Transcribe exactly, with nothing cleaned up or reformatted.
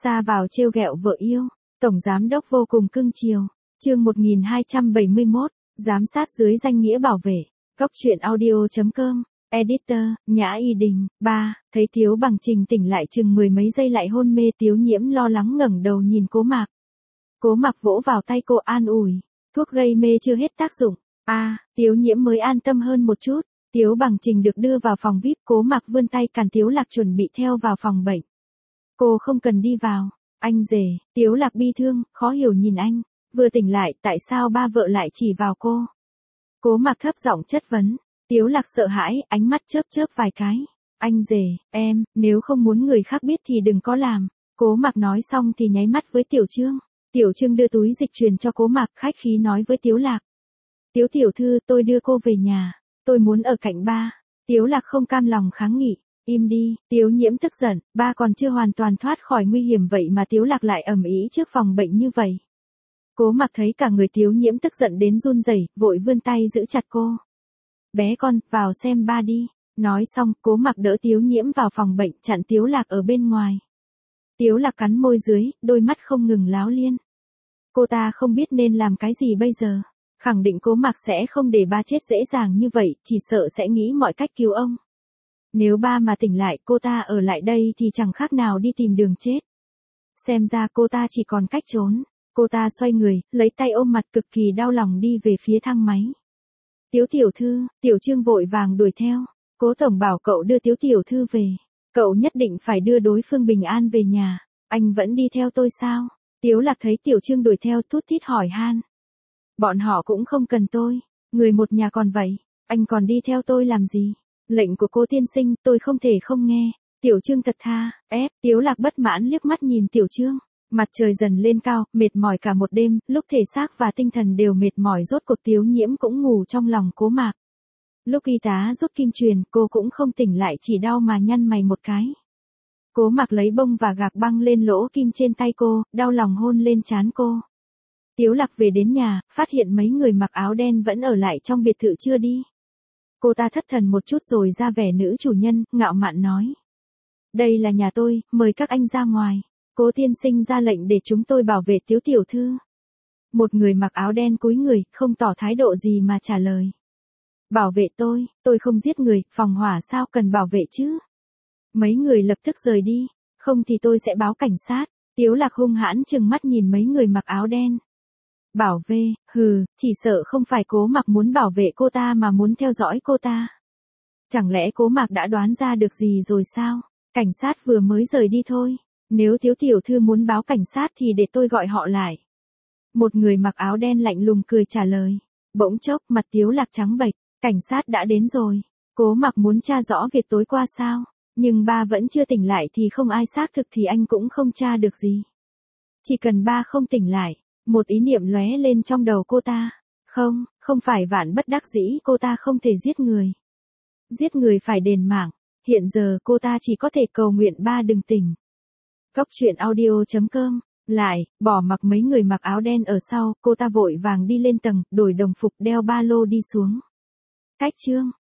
Ra vào trêu ghẹo vợ yêu, tổng giám đốc vô cùng cưng chiều. Chương một nghìn hai trăm bảy mươi mốt, giám sát dưới danh nghĩa bảo vệ. Cốc truyện audio chấm com, editor, Nhã Y Đình. Ba, thấy Tiếu Bằng Trình tỉnh lại chừng mười mấy giây lại hôn mê, Tiếu Nhiễm lo lắng ngẩng đầu nhìn Cố Mạc. Cố Mạc vỗ vào tay cô an ủi, thuốc gây mê chưa hết tác dụng. A, à, Tiếu Nhiễm mới an tâm hơn một chút. Tiếu Bằng Trình được đưa vào phòng vi ai pi, Cố Mạc vươn tay cản Tiếu Lạc chuẩn bị theo vào phòng bệnh. Cô không cần đi vào, anh rể. Tiếu Lạc bi thương, khó hiểu nhìn anh, vừa tỉnh lại tại sao ba vợ lại chỉ vào cô. Cố Mạc thấp giọng chất vấn. Tiếu Lạc sợ hãi, ánh mắt chớp chớp vài cái. Anh rể, em, nếu không muốn người khác biết thì đừng có làm. Cố Mạc nói xong thì nháy mắt với Tiểu Trương. Tiểu Trương đưa túi dịch truyền cho Cố Mạc, khách khí nói với Tiếu Lạc. Tiếu tiểu thư, tôi đưa cô về nhà, tôi muốn ở cạnh ba. Tiếu Lạc không cam lòng kháng nghị. Im đi. Tiếu Nhiễm tức giận, ba còn chưa hoàn toàn thoát khỏi nguy hiểm vậy mà Tiếu Lạc lại ầm ĩ trước phòng bệnh như vậy. Cố Mạc thấy cả người Tiếu Nhiễm tức giận đến run rẩy, vội vươn tay giữ chặt cô. Bé con, vào xem ba đi. Nói xong, Cố Mạc đỡ Tiếu Nhiễm vào phòng bệnh, chặn Tiếu Lạc ở bên ngoài. Tiếu Lạc cắn môi dưới, đôi mắt không ngừng láo liên. Cô ta không biết nên làm cái gì bây giờ. Khẳng định Cố Mạc sẽ không để ba chết dễ dàng như vậy, chỉ sợ sẽ nghĩ mọi cách cứu ông. Nếu ba mà tỉnh lại, cô ta ở lại đây thì chẳng khác nào đi tìm đường chết. Xem ra cô ta chỉ còn cách trốn. Cô ta xoay người, lấy tay ôm mặt cực kỳ đau lòng đi về phía thang máy. Tiếu tiểu thư, Tiểu Trương vội vàng đuổi theo. Cố tổng bảo cậu đưa Tiếu tiểu thư về. Cậu nhất định phải đưa đối phương bình an về nhà. Anh vẫn đi theo tôi sao? Tiếu Lạc thấy Tiểu Trương đuổi theo thút thít hỏi han. Bọn họ cũng không cần tôi. Người một nhà còn vậy. Anh còn đi theo tôi làm gì? Lệnh của cô tiên sinh tôi không thể không nghe. Tiểu Trương thật tha, ép. Tiếu Lạc bất mãn liếc mắt nhìn Tiểu Trương. Mặt trời dần lên cao, mệt mỏi cả một đêm, lúc thể xác và tinh thần đều mệt mỏi rốt cuộc Tiếu Nhiễm cũng ngủ trong lòng Cố Mạc. Lúc y tá rút kim truyền, cô cũng không tỉnh lại, chỉ đau mà nhăn mày một cái. Cố Mạc lấy bông và gạc băng lên lỗ kim trên tay cô, đau lòng hôn lên trán cô. Tiếu Lạc về đến nhà, phát hiện mấy người mặc áo đen vẫn ở lại trong biệt thự chưa đi. Cô ta thất thần một chút rồi ra vẻ nữ chủ nhân, ngạo mạn nói. Đây là nhà tôi, mời các anh ra ngoài. Cố tiên sinh ra lệnh để chúng tôi bảo vệ Tiếu tiểu thư. Một người mặc áo đen cúi người, không tỏ thái độ gì mà trả lời. Bảo vệ tôi, tôi không giết người, phòng hỏa sao cần bảo vệ chứ? Mấy người lập tức rời đi, không thì tôi sẽ báo cảnh sát. Tiếu Lạc hung hãn trừng mắt nhìn mấy người mặc áo đen. Bảo vệ, hừ, chỉ sợ không phải Cố Mạc muốn bảo vệ cô ta mà muốn theo dõi cô ta. Chẳng lẽ Cố Mạc đã đoán ra được gì rồi sao? Cảnh sát vừa mới rời đi thôi. Nếu Tiếu tiểu thư muốn báo cảnh sát thì để tôi gọi họ lại. Một người mặc áo đen lạnh lùng cười trả lời. Bỗng chốc mặt Tiếu Lạc trắng bệch, cảnh sát đã đến rồi. Cố Mạc muốn tra rõ việc tối qua sao? Nhưng ba vẫn chưa tỉnh lại thì không ai xác thực thì anh cũng không tra được gì. Chỉ cần ba không tỉnh lại, một ý niệm lóe lên trong đầu cô ta. Không, không phải vạn bất đắc dĩ cô ta không thể giết người. Giết người phải đền mạng. Hiện giờ cô ta chỉ có thể cầu nguyện ba đừng tỉnh. Cốc truyện audio chấm com. Lại, bỏ mặc mấy người mặc áo đen ở sau, cô ta vội vàng đi lên tầng, đổi đồng phục đeo ba lô đi xuống. Cách Trương,